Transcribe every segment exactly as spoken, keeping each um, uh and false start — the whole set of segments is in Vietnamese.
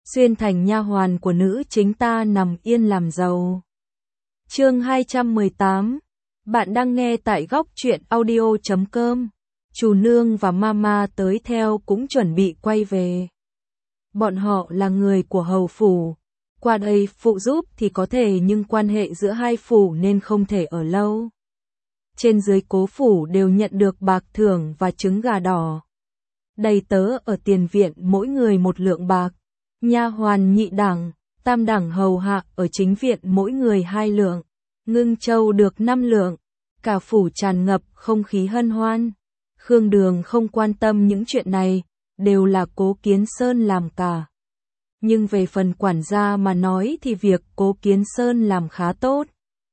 xuyên thành nha hoàn của nữ chính ta nằm yên làm giàu. Chương hai trăm mười tám. Bạn đang nghe tại góc truyện audio chấm com. Chủ nương và mama tới theo cũng chuẩn bị quay về. Bọn họ là người của hầu phủ, qua đây phụ giúp thì có thể, nhưng quan hệ giữa hai phủ nên không thể ở lâu. Trên dưới cố phủ đều nhận được bạc thưởng và trứng gà đỏ. Đầy tớ ở tiền viện mỗi người một lượng bạc, nha hoàn nhị đẳng, tam đẳng hầu hạ ở chính viện mỗi người hai lượng, ngưng châu được năm lượng. Cả phủ tràn ngập không khí hân hoan. Khương Đường không quan tâm những chuyện này, đều là Cố Kiến Sơn làm cả. Nhưng về phần quản gia mà nói thì việc Cố Kiến Sơn làm khá tốt.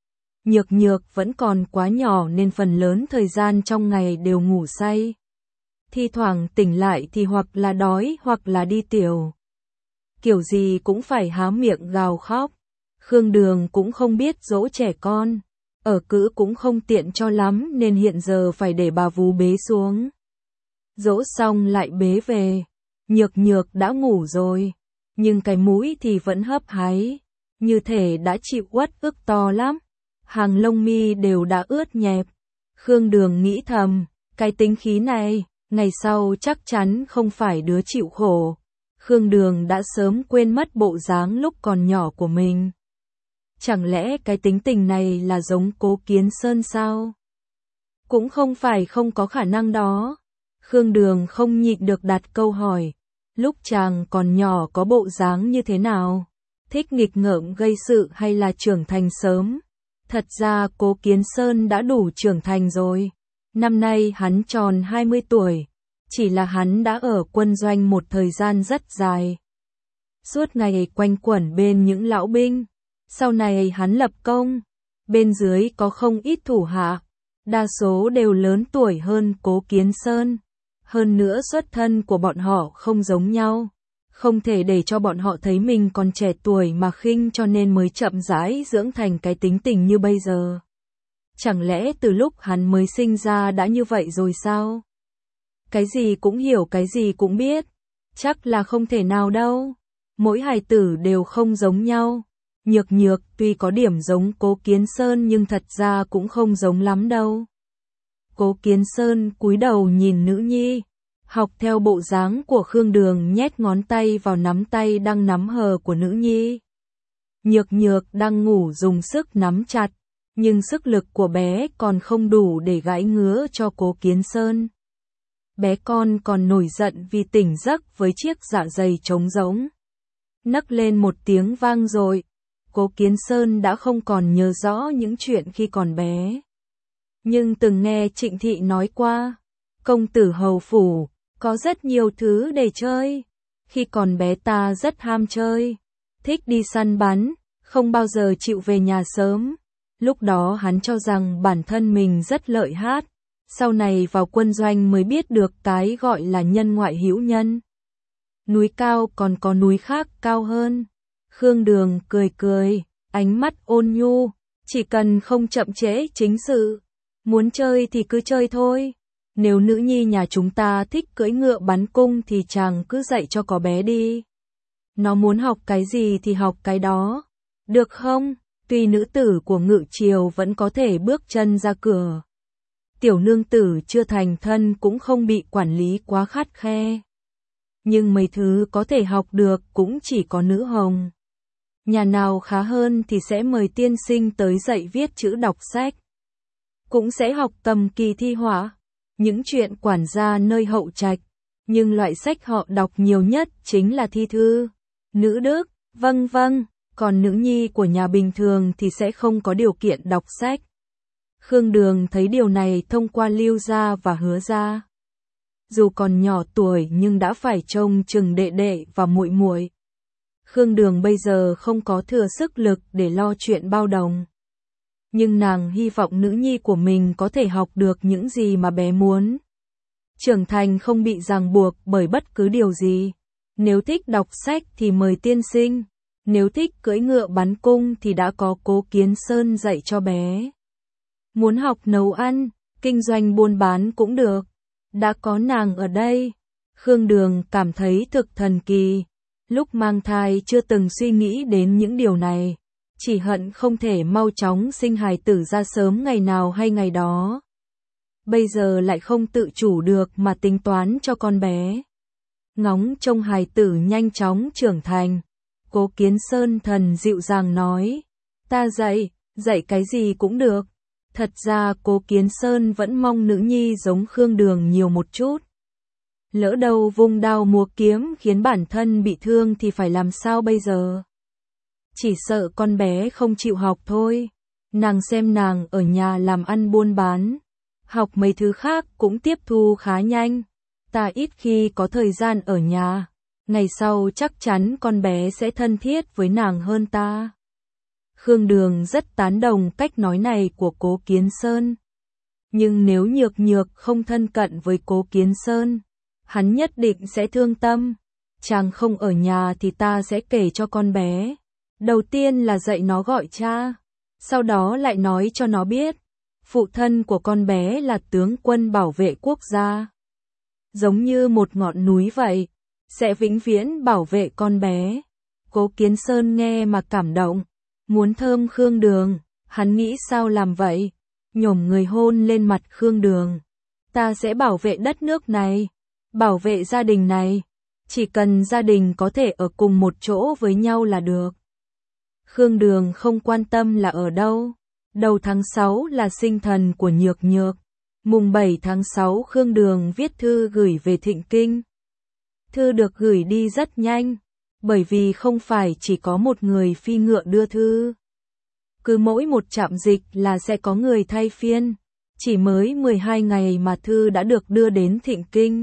Nhược Nhược vẫn còn quá nhỏ nên phần lớn thời gian trong ngày đều ngủ say. Thi thoảng tỉnh lại thì hoặc là đói hoặc là đi tiểu. Kiểu gì cũng phải há miệng gào khóc. Khương Đường cũng không biết dỗ trẻ con. Ở cữ cũng không tiện cho lắm nên hiện giờ phải để bà vú bế xuống. Dỗ xong lại bế về. Nhược Nhược đã ngủ rồi, nhưng cái mũi thì vẫn hấp háy, như thể đã chịu uất ức to lắm. Hàng lông mi đều đã ướt nhẹp. Khương Đường nghĩ thầm, cái tính khí này, ngày sau chắc chắn không phải đứa chịu khổ. Khương Đường đã sớm quên mất bộ dáng lúc còn nhỏ của mình. Chẳng lẽ cái tính tình này là giống Cố Kiến Sơn sao? Cũng không phải không có khả năng đó. Khương Đường không nhịn được đặt câu hỏi, lúc chàng còn nhỏ có bộ dáng như thế nào? Thích nghịch ngợm gây sự hay là trưởng thành sớm? Thật ra Cố Kiến Sơn đã đủ trưởng thành rồi. Năm nay hắn tròn hai mươi tuổi. Chỉ là hắn đã ở quân doanh một thời gian rất dài. Suốt ngày quanh quẩn bên những lão binh. Sau này hắn lập công. Bên dưới có không ít thủ hạ. Đa số đều lớn tuổi hơn Cố Kiến Sơn. Hơn nữa xuất thân của bọn họ không giống nhau. Không thể để cho bọn họ thấy mình còn trẻ tuổi mà khinh, cho nên mới chậm rãi dưỡng thành cái tính tình như bây giờ. Chẳng lẽ từ lúc hắn mới sinh ra đã như vậy rồi sao? Cái gì cũng hiểu, cái gì cũng biết. Chắc là không thể nào đâu. Mỗi hài tử đều không giống nhau. Nhược Nhược tuy có điểm giống Cố Kiến Sơn nhưng thật ra cũng không giống lắm đâu. Cố Kiến Sơn cúi đầu nhìn nữ nhi, học theo bộ dáng của Khương Đường, nhét ngón tay vào nắm tay đang nắm hờ của nữ nhi. Nhược Nhược đang ngủ dùng sức nắm chặt, nhưng sức lực của bé còn không đủ để gãi ngứa cho Cố Kiến Sơn. Bé con còn nổi giận vì tỉnh giấc với chiếc dạ dày trống rỗng. Nấc lên một tiếng vang dội. Cố Kiến Sơn đã không còn nhớ rõ những chuyện khi còn bé. Nhưng từng nghe Trịnh Thị nói qua, công tử hầu phủ, có rất nhiều thứ để chơi. Khi còn bé ta rất ham chơi, thích đi săn bắn, không bao giờ chịu về nhà sớm. Lúc đó hắn cho rằng bản thân mình rất lợi hại. Sau này vào quân doanh mới biết được cái gọi là nhân ngoại hữu nhân. Núi cao còn có núi khác cao hơn. Khương Đường cười cười, ánh mắt ôn nhu, chỉ cần không chậm trễ chính sự. Muốn chơi thì cứ chơi thôi. Nếu nữ nhi nhà chúng ta thích cưỡi ngựa bắn cung thì chàng cứ dạy cho có bé đi. Nó muốn học cái gì thì học cái đó. Được không? Tuy nữ tử của Ngự Triều vẫn có thể bước chân ra cửa. Tiểu nương tử chưa thành thân cũng không bị quản lý quá khắt khe. Nhưng mấy thứ có thể học được cũng chỉ có nữ hồng. Nhà nào khá hơn thì sẽ mời tiên sinh tới dạy viết chữ đọc sách. Cũng sẽ học cầm kỳ thi họa, những chuyện quản gia nơi hậu trạch. Nhưng loại sách họ đọc nhiều nhất chính là thi thư, nữ đức, vâng vâng. Còn nữ nhi của nhà bình thường thì sẽ không có điều kiện đọc sách. Khương Đường thấy điều này thông qua Lưu gia và Hứa gia. Dù còn nhỏ tuổi nhưng đã phải trông chừng đệ đệ và muội muội. Khương Đường bây giờ không có thừa sức lực để lo chuyện bao đồng. Nhưng nàng hy vọng nữ nhi của mình có thể học được những gì mà bé muốn. Trưởng thành không bị ràng buộc bởi bất cứ điều gì. Nếu thích đọc sách thì mời tiên sinh. Nếu thích cưỡi ngựa bắn cung thì đã có Cố Kiến Sơn dạy cho bé. Muốn học nấu ăn, kinh doanh buôn bán cũng được. Đã có nàng ở đây. Khương Đường cảm thấy thực thần kỳ. Lúc mang thai chưa từng suy nghĩ đến những điều này, chỉ hận không thể mau chóng sinh hài tử ra sớm ngày nào hay ngày đó. Bây giờ lại không tự chủ được mà tính toán cho con bé. Ngóng trông hài tử nhanh chóng trưởng thành, Cố Kiến Sơn thần dịu dàng nói, ta dạy, dạy cái gì cũng được. Thật ra Cố Kiến Sơn vẫn mong nữ nhi giống Khương Đường nhiều một chút. Lỡ đâu vung đao múa kiếm khiến bản thân bị thương thì phải làm sao bây giờ? Chỉ sợ con bé không chịu học thôi. Nàng xem nàng ở nhà làm ăn buôn bán, học mấy thứ khác cũng tiếp thu khá nhanh. Ta ít khi có thời gian ở nhà, ngày sau chắc chắn con bé sẽ thân thiết với nàng hơn ta. Khương Đường rất tán đồng cách nói này của Cố Kiến Sơn. Nhưng nếu Nhược Nhược không thân cận với Cố Kiến Sơn, hắn nhất định sẽ thương tâm. Chàng không ở nhà thì ta sẽ kể cho con bé. Đầu tiên là dạy nó gọi cha, sau đó lại nói cho nó biết, phụ thân của con bé là tướng quân bảo vệ quốc gia. Giống như một ngọn núi vậy, sẽ vĩnh viễn bảo vệ con bé. Cố Kiến Sơn nghe mà cảm động, muốn thơm Khương Đường, hắn nghĩ sao làm vậy, nhổm người hôn lên mặt Khương Đường. Ta sẽ bảo vệ đất nước này, bảo vệ gia đình này, chỉ cần gia đình có thể ở cùng một chỗ với nhau là được. Khương Đường không quan tâm là ở đâu. Đầu tháng sáu là sinh thần của Nhược Nhược. Mùng bảy tháng sáu Khương Đường viết thư gửi về Thịnh Kinh. Thư được gửi đi rất nhanh, bởi vì không phải chỉ có một người phi ngựa đưa thư. Cứ mỗi một trạm dịch là sẽ có người thay phiên. Chỉ mới mười hai ngày mà thư đã được đưa đến Thịnh Kinh.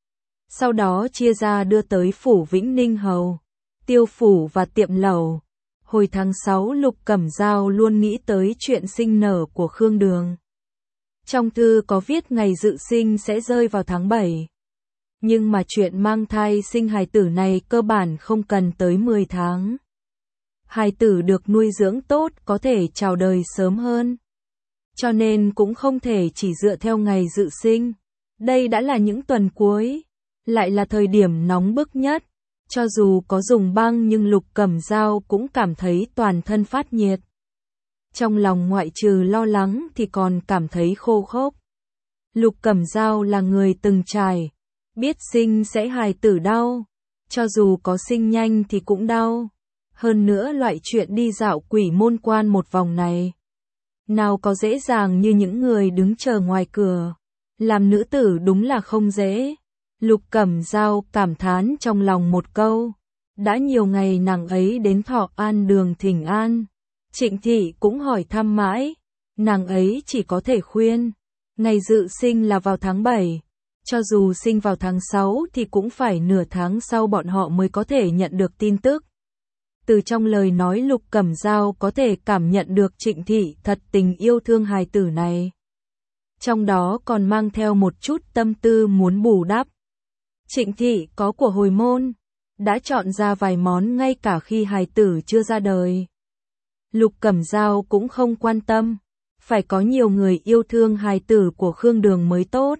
Sau đó chia ra đưa tới phủ Vĩnh Ninh Hầu, Tiêu phủ và Tiệm Lẩu. Hồi tháng sáu Lục Cẩm Dao luôn nghĩ tới chuyện sinh nở của Khương Đường. Trong thư có viết ngày dự sinh sẽ rơi vào tháng bảy. Nhưng mà chuyện mang thai sinh hài tử này cơ bản không cần tới mười tháng. Hài tử được nuôi dưỡng tốt có thể chào đời sớm hơn. Cho nên cũng không thể chỉ dựa theo ngày dự sinh. Đây đã là những tuần cuối, lại là thời điểm nóng bức nhất. Cho dù có dùng băng nhưng Lục Cẩm Dao cũng cảm thấy toàn thân phát nhiệt. Trong lòng ngoại trừ lo lắng thì còn cảm thấy khô khốc. Lục Cẩm Dao là người từng trải, biết sinh sẽ hài tử đau. Cho dù có sinh nhanh thì cũng đau. Hơn nữa loại chuyện đi dạo Quỷ Môn Quan một vòng này, nào có dễ dàng như những người đứng chờ ngoài cửa. Làm nữ tử đúng là không dễ. Lục Cẩm Dao cảm thán trong lòng một câu. Đã nhiều ngày nàng ấy đến Thọ An Đường thỉnh an. Trịnh Thị cũng hỏi thăm mãi. Nàng ấy chỉ có thể khuyên. Ngày dự sinh là vào tháng bảy. Cho dù sinh vào tháng sáu thì cũng phải nửa tháng sau bọn họ mới có thể nhận được tin tức. Từ trong lời nói Lục Cẩm Dao có thể cảm nhận được Trịnh Thị thật tình yêu thương hài tử này. Trong đó còn mang theo một chút tâm tư muốn bù đắp. Trịnh Thị có của hồi môn, đã chọn ra vài món ngay cả khi hài tử chưa ra đời. Lục Cẩm Dao cũng không quan tâm, phải có nhiều người yêu thương hài tử của Khương Đường mới tốt.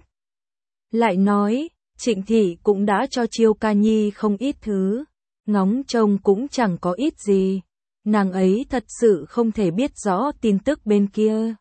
Lại nói, Trịnh Thị cũng đã cho Chiêu Ca Nhi không ít thứ, ngóng trông cũng chẳng có ít gì. Nàng ấy thật sự không thể biết rõ tin tức bên kia.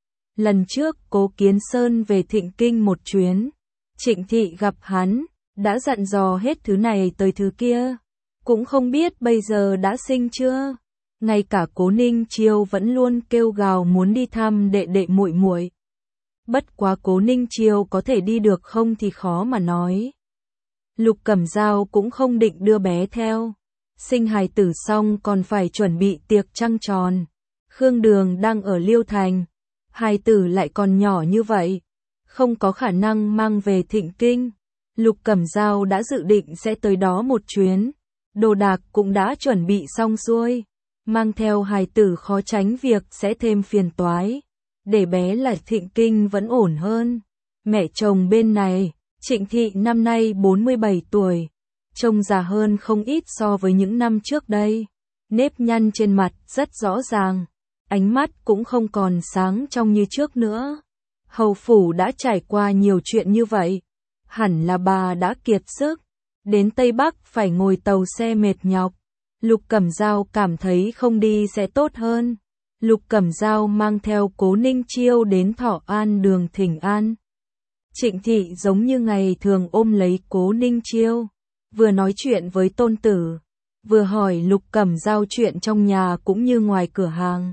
Lần trước Cố Kiến Sơn về Thịnh Kinh một chuyến, Trịnh Thị gặp hắn, đã dặn dò hết thứ này tới thứ kia. Cũng không biết bây giờ đã sinh chưa. Ngay cả Cố Ninh Chiêu vẫn luôn kêu gào muốn đi thăm đệ đệ muội muội. Bất quá Cố Ninh Chiêu có thể đi được không thì khó mà nói. Lục Cẩm Dao cũng không định đưa bé theo. Sinh hài tử xong còn phải chuẩn bị tiệc trăng tròn. Khương Đường đang ở Liêu Thành. Hài tử lại còn nhỏ như vậy, không có khả năng mang về Thịnh Kinh. Lục Cẩm Dao đã dự định sẽ tới đó một chuyến. Đồ đạc cũng đã chuẩn bị xong xuôi. Mang theo hài tử khó tránh việc sẽ thêm phiền toái. Để bé là Thịnh Kinh vẫn ổn hơn. Mẹ chồng bên này, Trịnh Thị năm nay bốn mươi bảy tuổi. Trông già hơn không ít so với những năm trước đây. Nếp nhăn trên mặt rất rõ ràng. Ánh mắt cũng không còn sáng trong như trước nữa. Hầu phủ đã trải qua nhiều chuyện như vậy. Hẳn là bà đã kiệt sức. đến Tây Bắc phải ngồi tàu xe mệt nhọc. Lục Cẩm Dao cảm thấy không đi sẽ tốt hơn. Lục Cẩm Dao mang theo Cố Ninh Chiêu đến Thọ An đường thỉnh an. Trịnh Thị giống như ngày thường ôm lấy Cố Ninh Chiêu, vừa nói chuyện với tôn tử, vừa hỏi Lục Cẩm Dao chuyện trong nhà cũng như ngoài cửa hàng.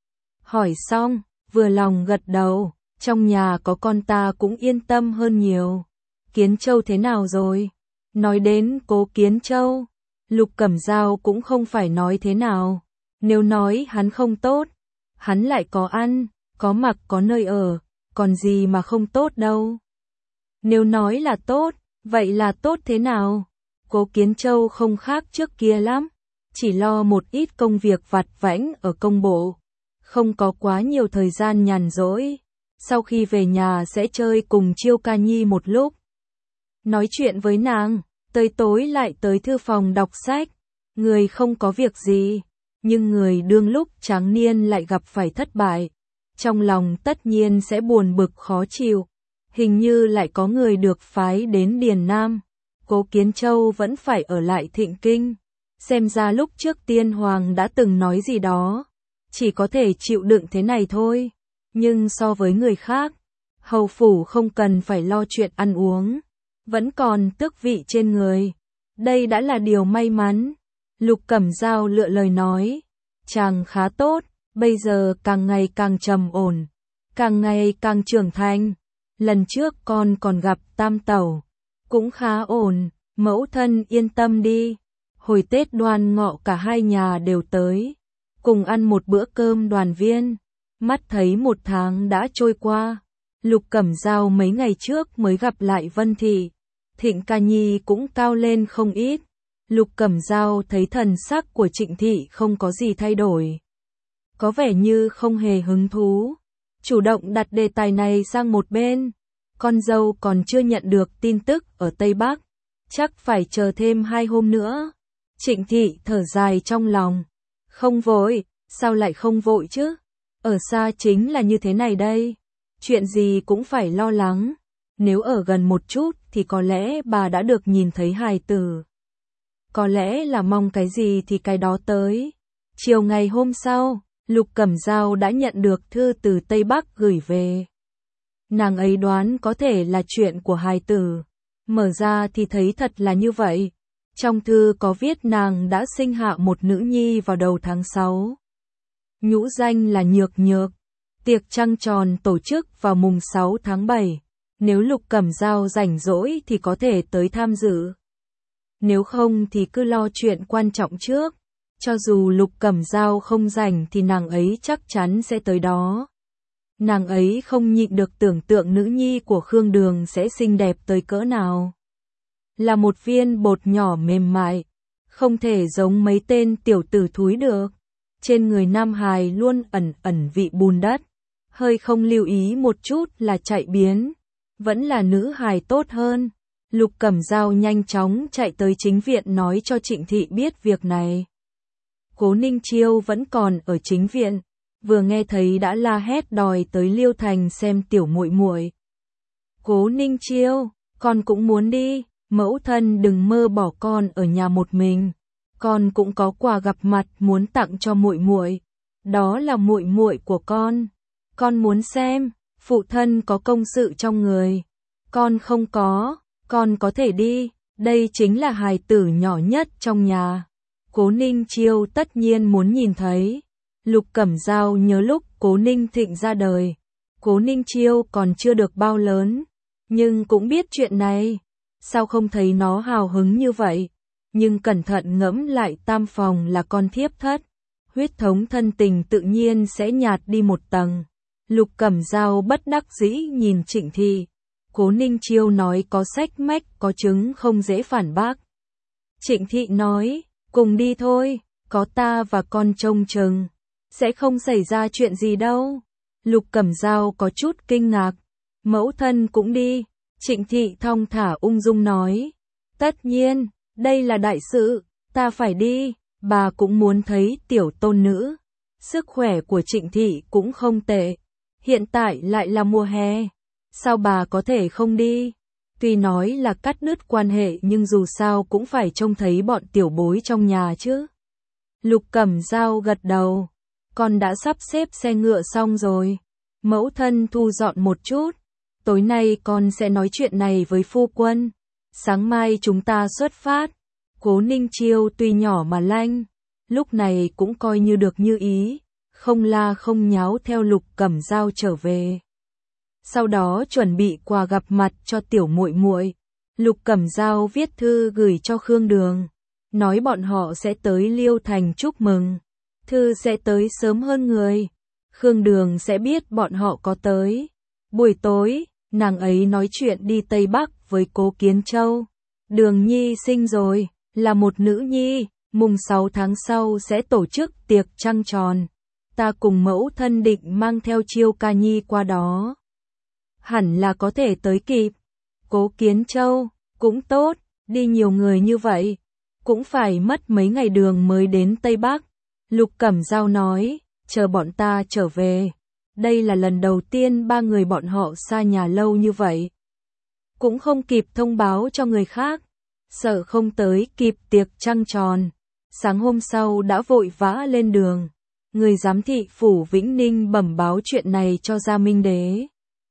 Hỏi xong, vừa lòng gật đầu, trong nhà có con ta cũng yên tâm hơn nhiều. Kiến Châu thế nào rồi? Nói đến Cố Kiến Châu, Lục Cẩm Dao cũng không phải nói thế nào. Nếu nói hắn không tốt, hắn lại có ăn, có mặc, có nơi ở, còn gì mà không tốt đâu. Nếu nói là tốt, vậy là tốt thế nào? Cố Kiến Châu không khác trước kia lắm, chỉ lo một ít công việc vặt vãnh ở công bộ, không có quá nhiều thời gian nhàn rỗi. Sau khi về nhà sẽ chơi cùng Chiêu Ca Nhi một lúc, nói chuyện với nàng, tới tối lại tới thư phòng đọc sách. Người không có việc gì, nhưng người đương lúc tráng niên lại gặp phải thất bại, trong lòng tất nhiên sẽ buồn bực khó chịu. Hình như lại có người được phái đến Điền Nam, Cố Kiến Châu vẫn phải ở lại Thịnh Kinh. Xem ra lúc trước Tiên Hoàng đã từng nói gì đó, chỉ có thể chịu đựng thế này thôi. Nhưng so với người khác, hầu phủ không cần phải lo chuyện ăn uống, vẫn còn tước vị trên người. Đây đã là điều may mắn. Lục Cẩm Dao lựa lời nói, chàng khá tốt, bây giờ càng ngày càng trầm ổn, càng ngày càng trưởng thành. Lần trước con còn gặp Tam Tẩu, cũng khá ổn, mẫu thân yên tâm đi. Hồi Tết Đoan Ngọ cả hai nhà đều tới, cùng ăn một bữa cơm đoàn viên. Mắt thấy một tháng đã trôi qua, Lục Cẩm Dao mấy ngày trước mới gặp lại Vân Thị, Thịnh Ca Nhi cũng cao lên không ít. Lục Cẩm Dao thấy thần sắc của Trịnh Thị không có gì thay đổi, có vẻ như không hề hứng thú, chủ động đặt đề tài này sang một bên. Con dâu còn chưa nhận được tin tức ở Tây Bắc, chắc phải chờ thêm hai hôm nữa. Trịnh Thị thở dài trong lòng, không vội, sao lại không vội chứ? Ở xa chính là như thế này đây, chuyện gì cũng phải lo lắng. Nếu ở gần một chút thì có lẽ bà đã được nhìn thấy hài tử. Có lẽ là mong cái gì thì cái đó tới. Chiều ngày hôm sau, Lục Cẩm Dao đã nhận được thư từ Tây Bắc gửi về. Nàng ấy đoán có thể là chuyện của hài tử, mở ra thì thấy thật là như vậy. Trong thư có viết nàng đã sinh hạ một nữ nhi vào đầu tháng sáu. Nhũ danh là Nhược Nhược. Tiệc trăng tròn tổ chức vào mùng sáu tháng bảy. Nếu Lục Cẩm Dao rảnh rỗi thì có thể tới tham dự. Nếu không thì cứ lo chuyện quan trọng trước. Cho dù Lục Cẩm Dao không rảnh thì nàng ấy chắc chắn sẽ tới đó. Nàng ấy không nhịn được tưởng tượng nữ nhi của Khương Đường sẽ xinh đẹp tới cỡ nào. Là một viên bột nhỏ mềm mại, không thể giống mấy tên tiểu tử thúi được. Trên người nam hài luôn ẩn ẩn vị bùn đất, hơi không lưu ý một chút là chạy biến. Vẫn là nữ hài tốt hơn. Lục Cẩm Dao nhanh chóng chạy tới chính viện nói cho Trịnh Thị biết việc này. Cố Ninh Chiêu vẫn còn ở chính viện, vừa nghe thấy đã la hét đòi tới Liêu Thành xem tiểu muội muội. Cố Ninh Chiêu, con cũng muốn đi, mẫu thân đừng mơ bỏ con ở nhà một mình. Con cũng có quà gặp mặt muốn tặng cho muội muội. Đó là muội muội của con. Con muốn xem, phụ thân có công sự trong người. Con không có, con có thể đi, đây chính là hài tử nhỏ nhất trong nhà. Cố Ninh Chiêu tất nhiên muốn nhìn thấy. Lục Cẩm Dao nhớ lúc Cố Ninh Thịnh ra đời, Cố Ninh Chiêu còn chưa được bao lớn, nhưng cũng biết chuyện này. Sao không thấy nó hào hứng như vậy? Nhưng cẩn thận ngẫm lại, tam phòng là con thiếp thất, huyết thống thân tình tự nhiên sẽ nhạt đi một tầng. Lục Cẩm Dao bất đắc dĩ nhìn Trịnh Thị. Cố Ninh Chiêu nói có sách mách có chứng không dễ phản bác. Trịnh Thị nói, cùng đi thôi, có ta và con trông chừng, sẽ không xảy ra chuyện gì đâu. Lục Cẩm Dao có chút kinh ngạc, mẫu thân cũng đi. Trịnh Thị thong thả ung dung nói, tất nhiên, đây là đại sự, ta phải đi, bà cũng muốn thấy tiểu tôn nữ. Sức khỏe của Trịnh Thị cũng không tệ, hiện tại lại là mùa hè, sao bà có thể không đi? Tuy nói là cắt đứt quan hệ nhưng dù sao cũng phải trông thấy bọn tiểu bối trong nhà chứ. Lục Cẩm Dao gật đầu. Con đã sắp xếp xe ngựa xong rồi. Mẫu thân thu dọn một chút. Tối nay con sẽ nói chuyện này với phu quân. Sáng mai chúng ta xuất phát. Cố Ninh Chiêu tuy nhỏ mà lanh, lúc này cũng coi như được như ý, không la không nháo theo Lục Cẩm Dao trở về. Sau đó chuẩn bị quà gặp mặt cho tiểu muội muội. Lục Cẩm Dao viết thư gửi cho Khương Đường, nói bọn họ sẽ tới Liêu Thành chúc mừng. Thư sẽ tới sớm hơn người. Khương Đường sẽ biết bọn họ có tới. Buổi tối, nàng ấy nói chuyện đi Tây Bắc với Cố Kiến Châu. Đường Nhi sinh rồi, là một nữ nhi, mùng sáu tháng sau sẽ tổ chức tiệc trăng tròn. Ta cùng mẫu thân định mang theo Chiêu Ca Nhi qua đó. Hẳn là có thể tới kịp. Cố Kiến Châu, cũng tốt, đi nhiều người như vậy, cũng phải mất mấy ngày đường mới đến Tây Bắc. Lục Cẩm Dao nói, chờ bọn ta trở về. Đây là lần đầu tiên ba người bọn họ xa nhà lâu như vậy. Cũng không kịp thông báo cho người khác, sợ không tới kịp tiệc trăng tròn. Sáng hôm sau đã vội vã lên đường. Người giám thị phủ Vĩnh Ninh bẩm báo chuyện này cho Gia Minh Đế.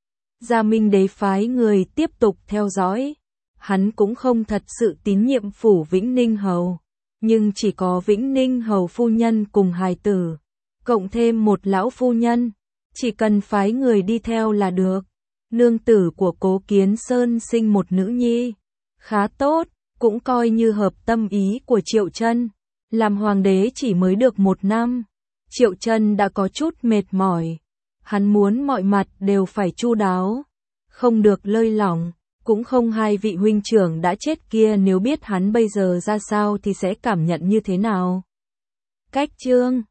Gia Minh Đế phái người tiếp tục theo dõi. Hắn cũng không thật sự tín nhiệm phủ Vĩnh Ninh hầu, nhưng chỉ có Vĩnh Ninh hầu phu nhân cùng hài tử, cộng thêm một lão phu nhân, chỉ cần phái người đi theo là được. Nương tử của Cố Kiến Sơn sinh một nữ nhi, khá tốt, cũng coi như hợp tâm ý của Triệu Chân. Làm hoàng đế chỉ mới được một năm, Triệu Chân đã có chút mệt mỏi. Hắn muốn mọi mặt đều phải chu đáo, không được lơi lỏng, cũng không hai vị huynh trưởng đã chết kia nếu biết hắn bây giờ ra sao thì sẽ cảm nhận như thế nào. Cách chương